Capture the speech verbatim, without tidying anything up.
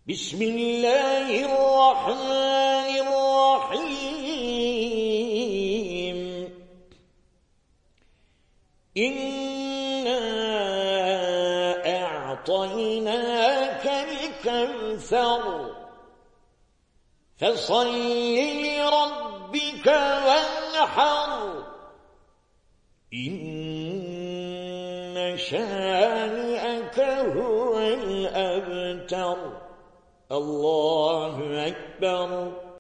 بسم الله الرحمن الرحيم إنا أعطيناك الكوثر فصل لربك وانحر إن شانئك هو الأبتر الله أكبر.